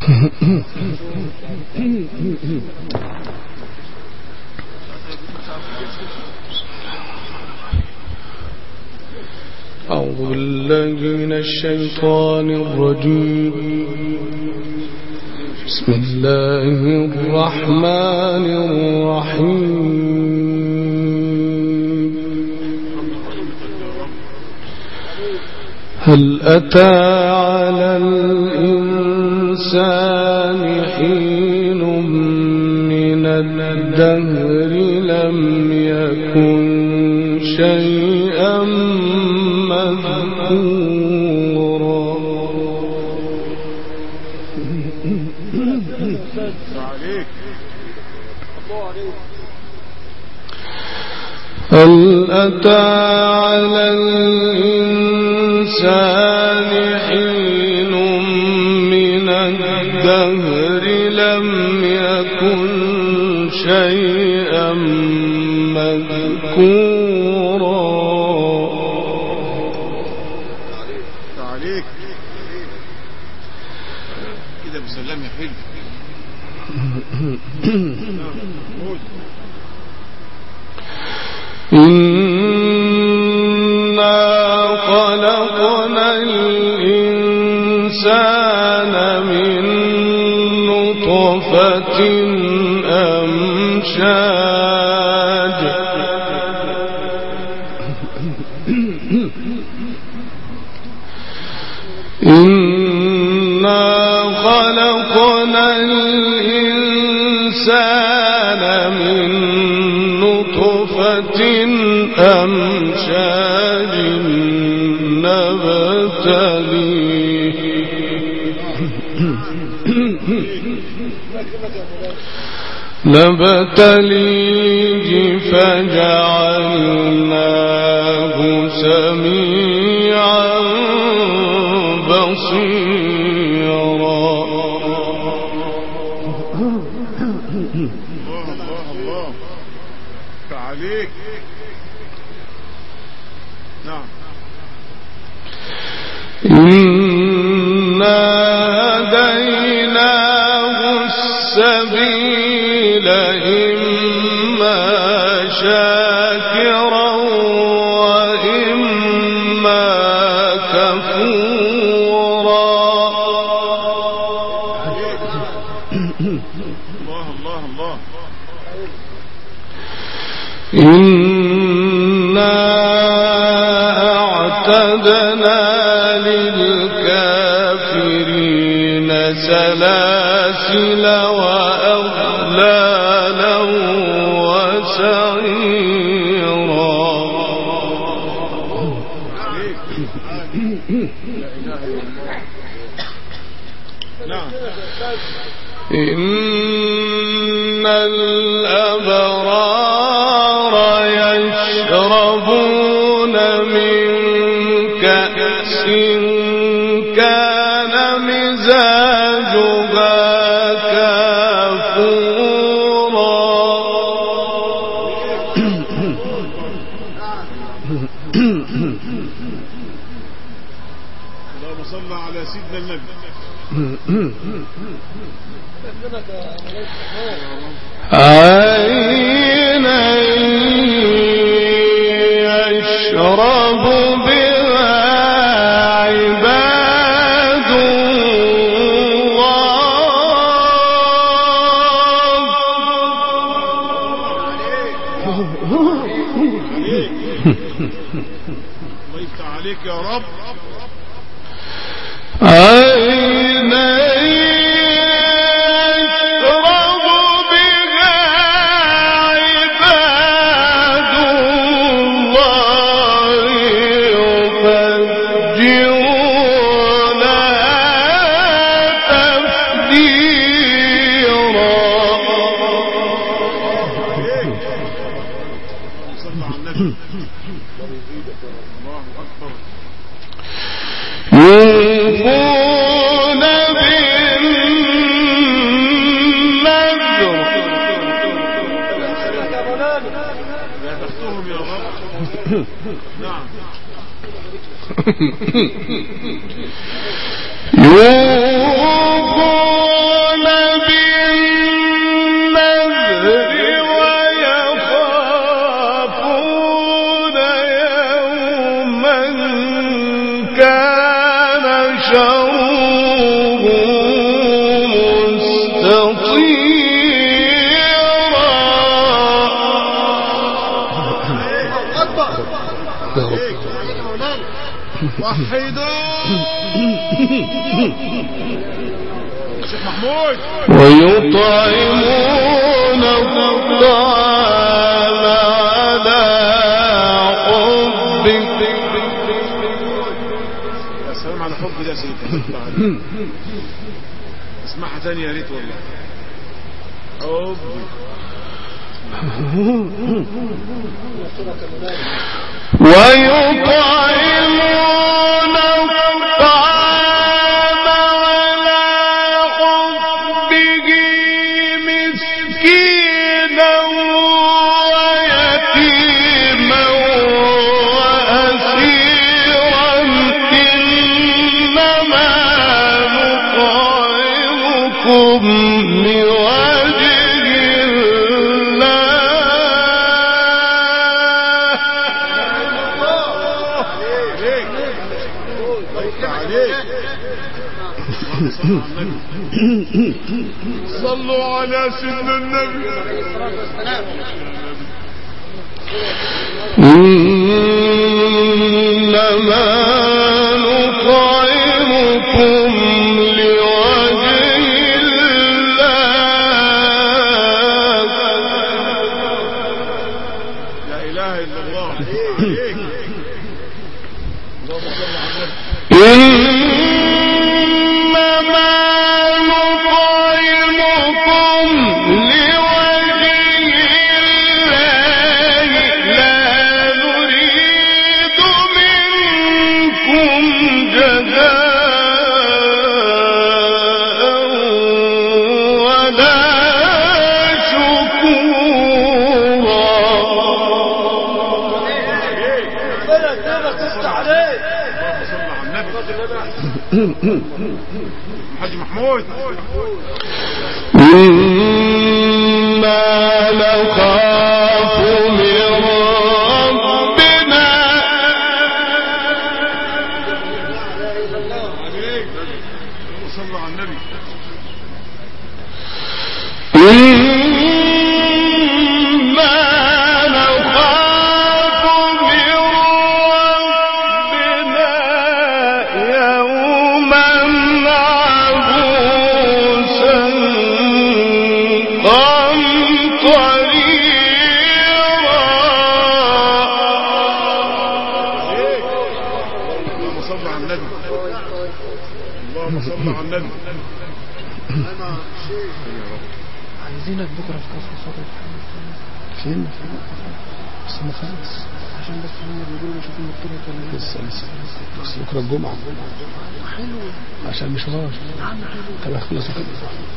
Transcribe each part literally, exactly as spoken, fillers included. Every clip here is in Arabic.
أعوذ بالله من الشيطان الرجيم. بسم الله الرحمن الرحيم. هل أتى على الإنسان حين من الدهر لم يكن شيئا مذكورا. هل أتى على الإنسان حين من الدهر لم يكن شيئا مذكورا. تعليق كده بسلام يا حلو. إنا خلقنا الإنسان من نطفة أمشاج إنا خلقنا الإنسان من نطفة أمشاج نبتليه نبتليه فجعلناه سميعا بصيرا. الله الله الله تعليق. نعم. إنا هديناه السبيل إما شاكرا وإما كفورا. الله الله الله. إنا أعتدنا للكافرين سلاسل وأغلالا وسعيرا. إن الأبرار يشربون من كأس كان مزاجها كافورا. اللهم صل على سيدنا النبي. عينا يشرب بها عباد الله. الله يفتح عليك يا رب. عينا يوفون بالنذر. يا بختهم يا رب. نعم. يوفون وحدوا شيخ محمود. ويطعمون الطعام على حبه. يا سلام على حب ده سيدي. اسمعها تاني يا ريت والله. حب ويطعمون الطعام على حبه مسكينا ويتيما وأسيرا إنما نطعمكم لوجه صلوا على سيدنا النبي. إنما نطعمكم لوجه الله. لا إله إلا الله. اللهم صل على النبي. حاج محمود. إنا نخاف من ربنا. صلى على النبي. عايزينك بكره في كفر خاطر فين بس ما خلص عشان بس هم بيقولوا نشوف المطلوب ولا لسه لسه بس بكره الجمعه حلو عشان مشوار طب اخلصوا كده.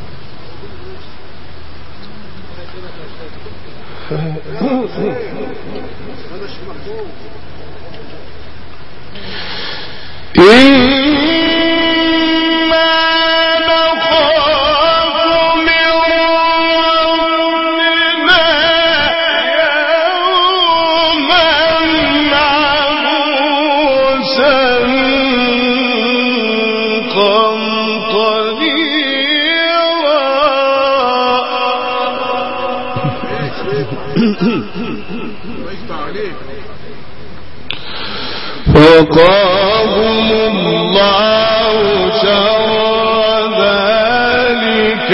وقاهم الله شر ذلك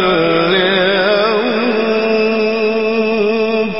اليوم.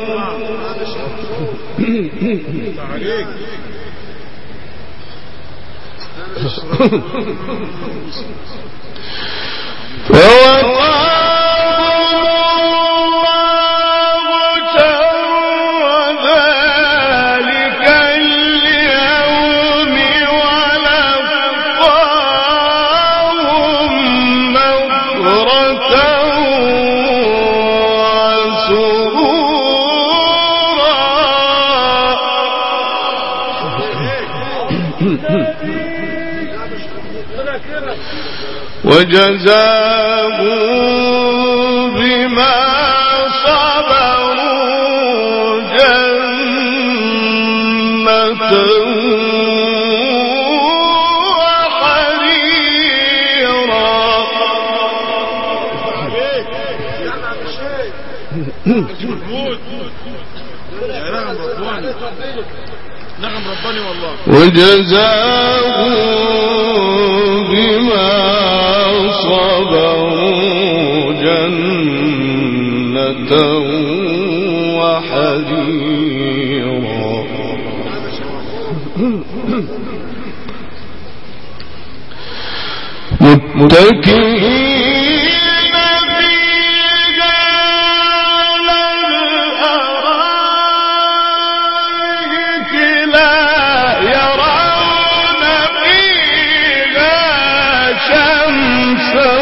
وجزاهم بما صبروا جنة وحريرا. نعم رباني والله. وجزاهم بما صبروا جنة وحريرا متكئين فيها على الأرائك لا يرون فيها شمسا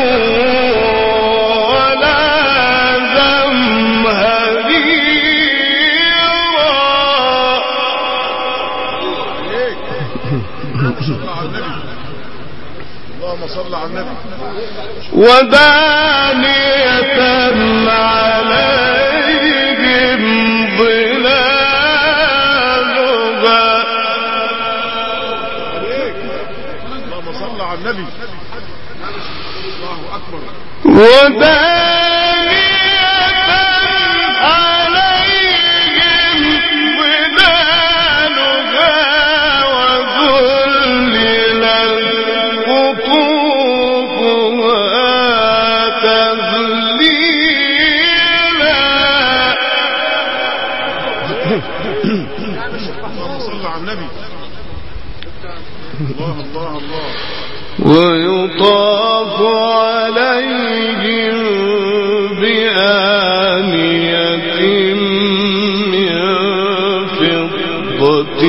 ولا زمهريرا اللهم صل على النبي. ودانية عليهم ظلالها. اللهم صل على النبي. الله أكبر. ودانية عليهم ظلالها وذللت قطوفها تذليلا. اللهم صل على النبي. الله الله الله. ويطاف عليهم بآنية من فضة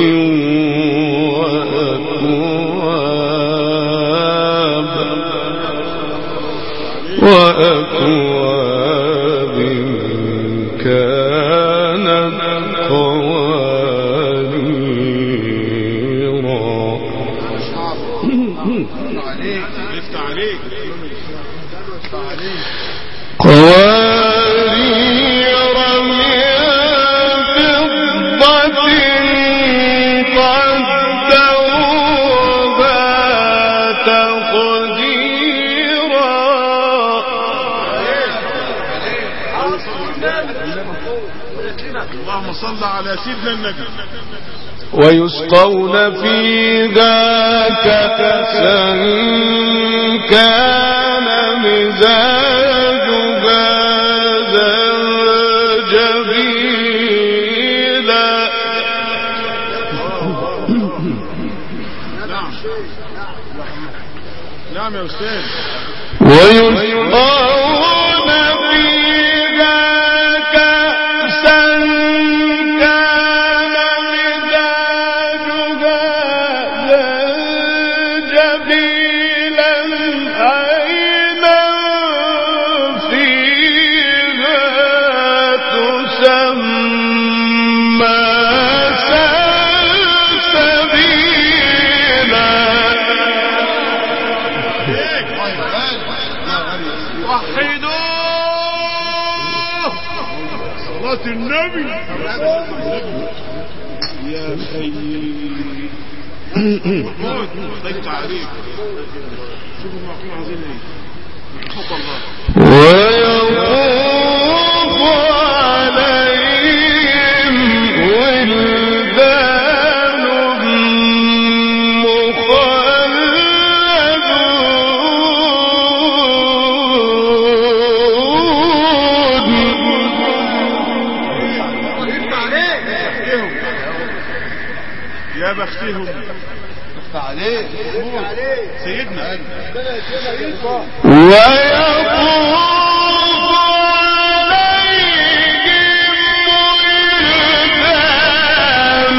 وأكواب وأكواب كانت قواريرا. افتح عليك. قوارير من فضة قدروها تقديرا. اللهم صل على سيدنا النبي. ويسقون فيها كأسا كان مزاجها زنجبيلا. نعم نعم يا أستاذ. ويسقون فيها كأسا كان مزاجها زنجبيلا عينا فيها تسمى سلسبيلا. وحدوا صلاة النبي. يا سيدي محمود ضيق عليك. شوفوا المعقول عايزين ايه. حب الله. ويطوف عليهم ولدان يا بختهم. عليه سيدنا ويطوف عليهم ولدان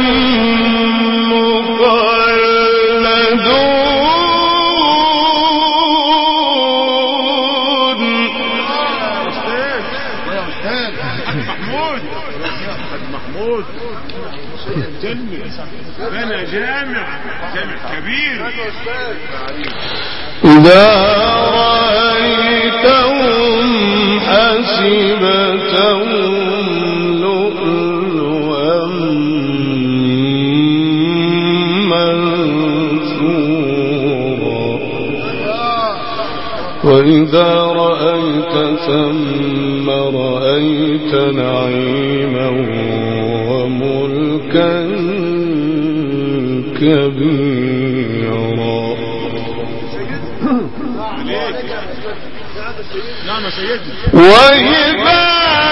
مخلدون. محمود محمود جنة بنى جامع جامع كبير. إذا رأيتهم حسبتهم لؤلؤا منثورا وإذا رأيت ثم رأيت نعيما وملكا كبيرا. نعم يا سيدي. وإذا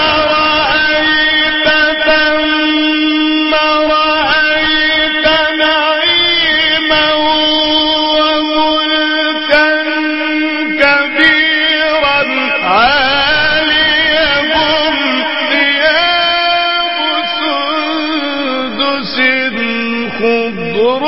رأيت ثم رأيت نعيما وملكا كبيرا عاليهم ثياب سندس خضر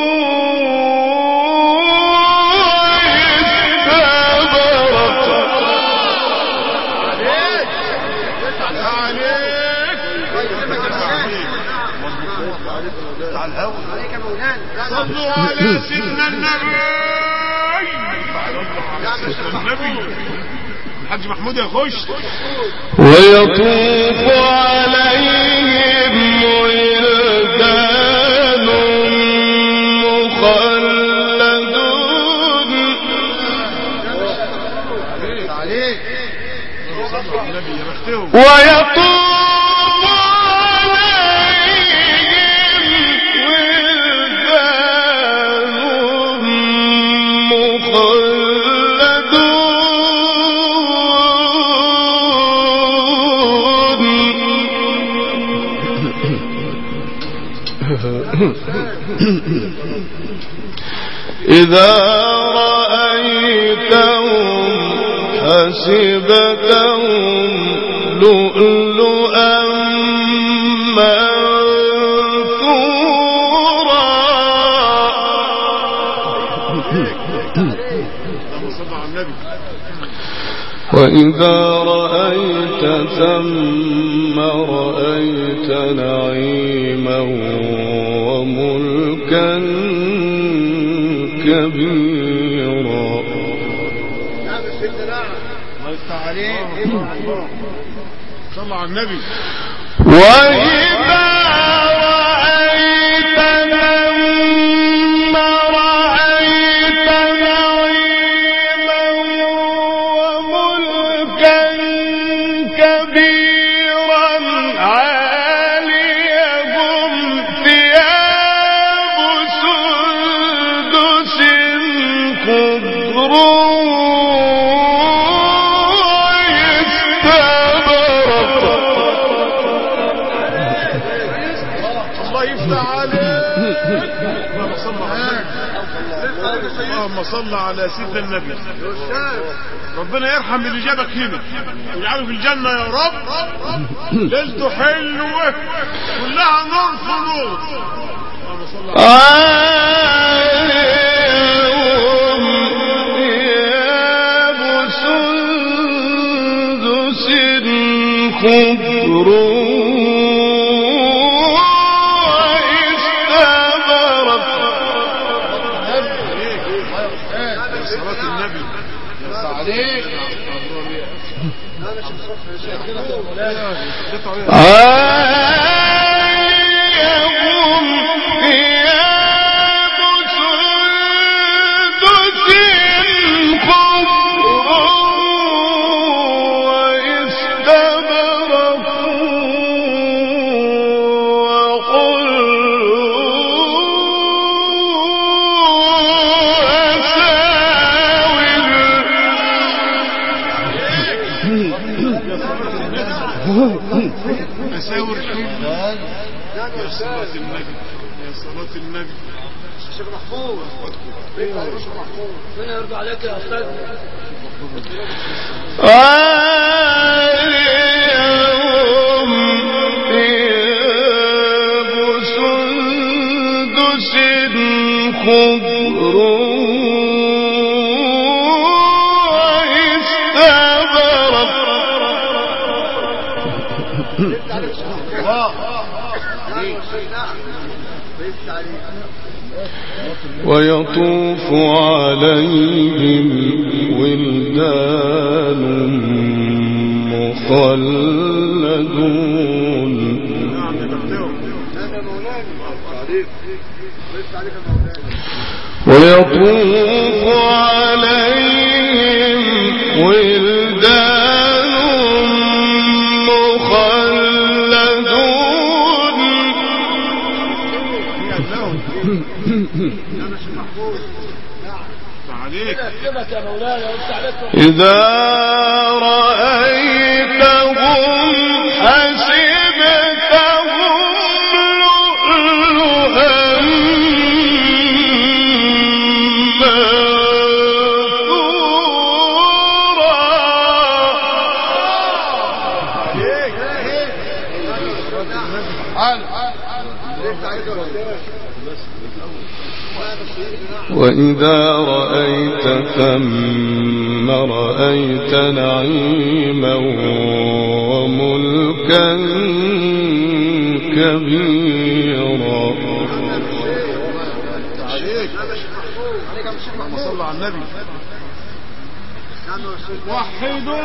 صلوا على سيدنا النبي. النبي الحاج محمود يخش. ويطوف عليهم ولدان مخلدون. ويطوف إذا رأيتهم حسبتهم لؤلؤا منثورا. وإذا رأيت ثم رأيت نعيما وملكا كبيرا. صلى على النبي. وإذا رأيت ثم رأيت نعيما وملكا كبيرا عاليهم ثياب سندس خضر اللهم صل على سيدنا النبي. ربنا يرحم اللي جابك هنا ويجعله في الجنة يا رب. ليلته حلوة كلها نور في نور. اللهم صل على ثياب سندس خضر عاليهم ثياب سندس خضر واستبرق مساور حلوة. يا صلاة النبي يا صلاة النبي. الشيخ محفوظ فين يرضى عليك يا أستاذ. عاليهم ثياب سندس خضر ويطوف عليهم ولدان مخلدون. ويطوف عليهم ولدان مخلدون إذا رأيتهم حسبتهم لؤلؤا وإذا رأيت ثم رأيت نعيما وملكا كبيرا. صلى على النبي وحدوا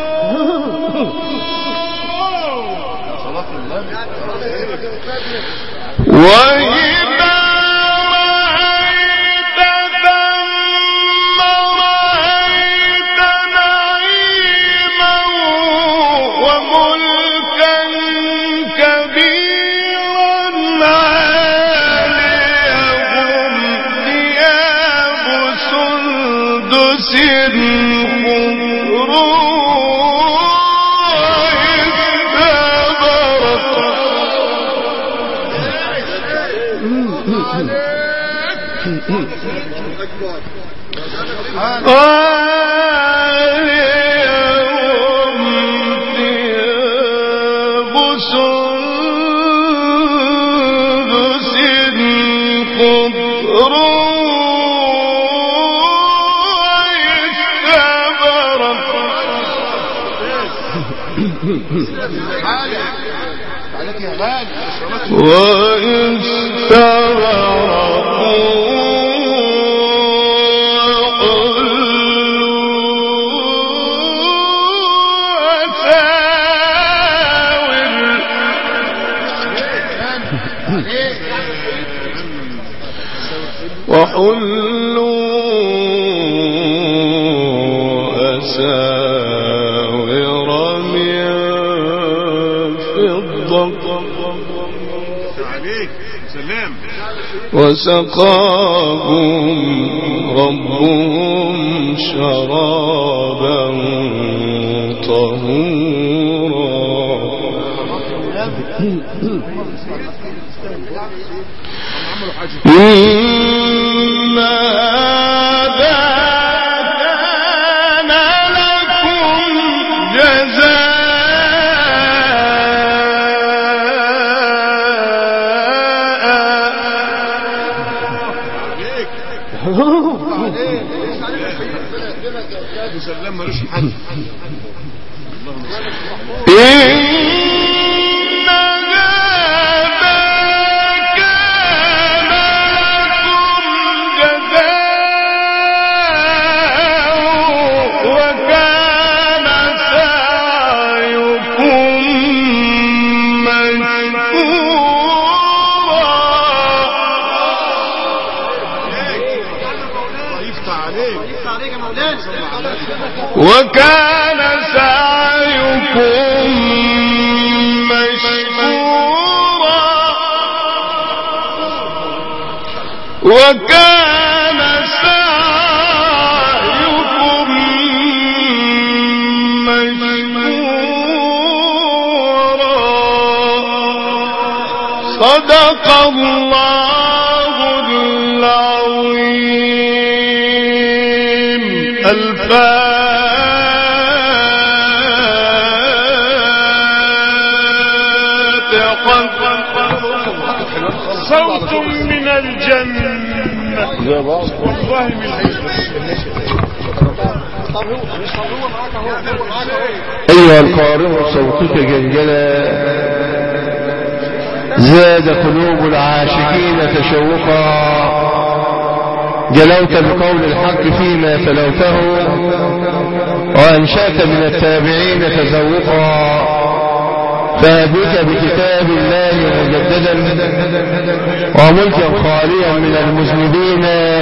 صلاة النبي. وإذا وحلوا أساور من فضة وسقاهم ربهم شرابا طهورا. إن هذا كان لكم وكان سعيكم مشكورا وكان سعيكم مشكورا. صدق الله العظيم. الفاتحة. صوت من الجنة والله من أيها القارئ صوتك جلجلا زاد قلوب العاشقين تشوقا. جلوت بقول الحق فيما تلوته وأنشأت من التابعين تذوقا. فأبيت بكتاب الله مجددا وملكا خاليا من المذنبين.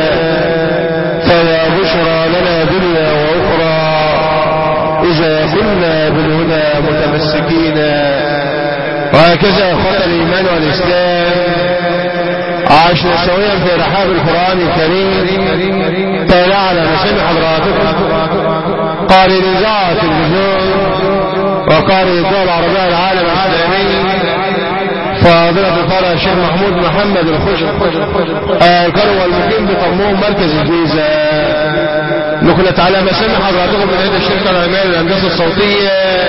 فيا بشرى لنا دنيا وأخرى إذا كنا بالهدى متمسكين. وهكذا أخوة الإيمان والإسلام عشنا سويا في رحاب القرآن الكريم تعالى على مسامع حضراتكم قارئ الإذاعة التلفزيون وقارئ الدول العربية العالم الإسلامي فضيلة القارئ الشيخ محمود محمد الخشب القارئ والمقيم بطموم مركز الجيزة. نقلت على مسامع حضراتكم من هذه الشركة العلمية للهندسة الصوتية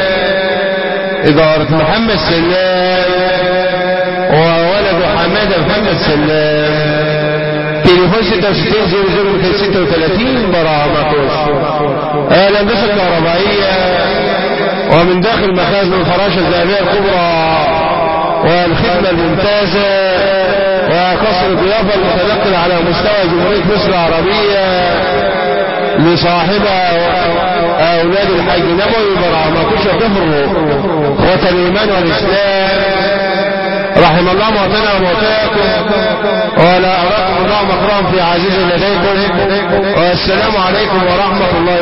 إدارة محمد سلام وولد حمادة محمد سلام. تليفون ستة وستين صفر صفر ستة وثلاثين برامكوس. الهندسة الكهربائية ومن داخل مخازن الفراشة الذهبية الكبرى والخدمة الممتازة وقصر الضيافة المتنقل على مستوى جمهورية مصر العربية لصاحبها أولاد الحاج نبوي برامكوس كفر قوة الإيمان والإسلام. رحم الله موتنا وموتاكم ولا أراكم الله مكرم في عزيز لديكم والسلام عليكم ورحمة الله.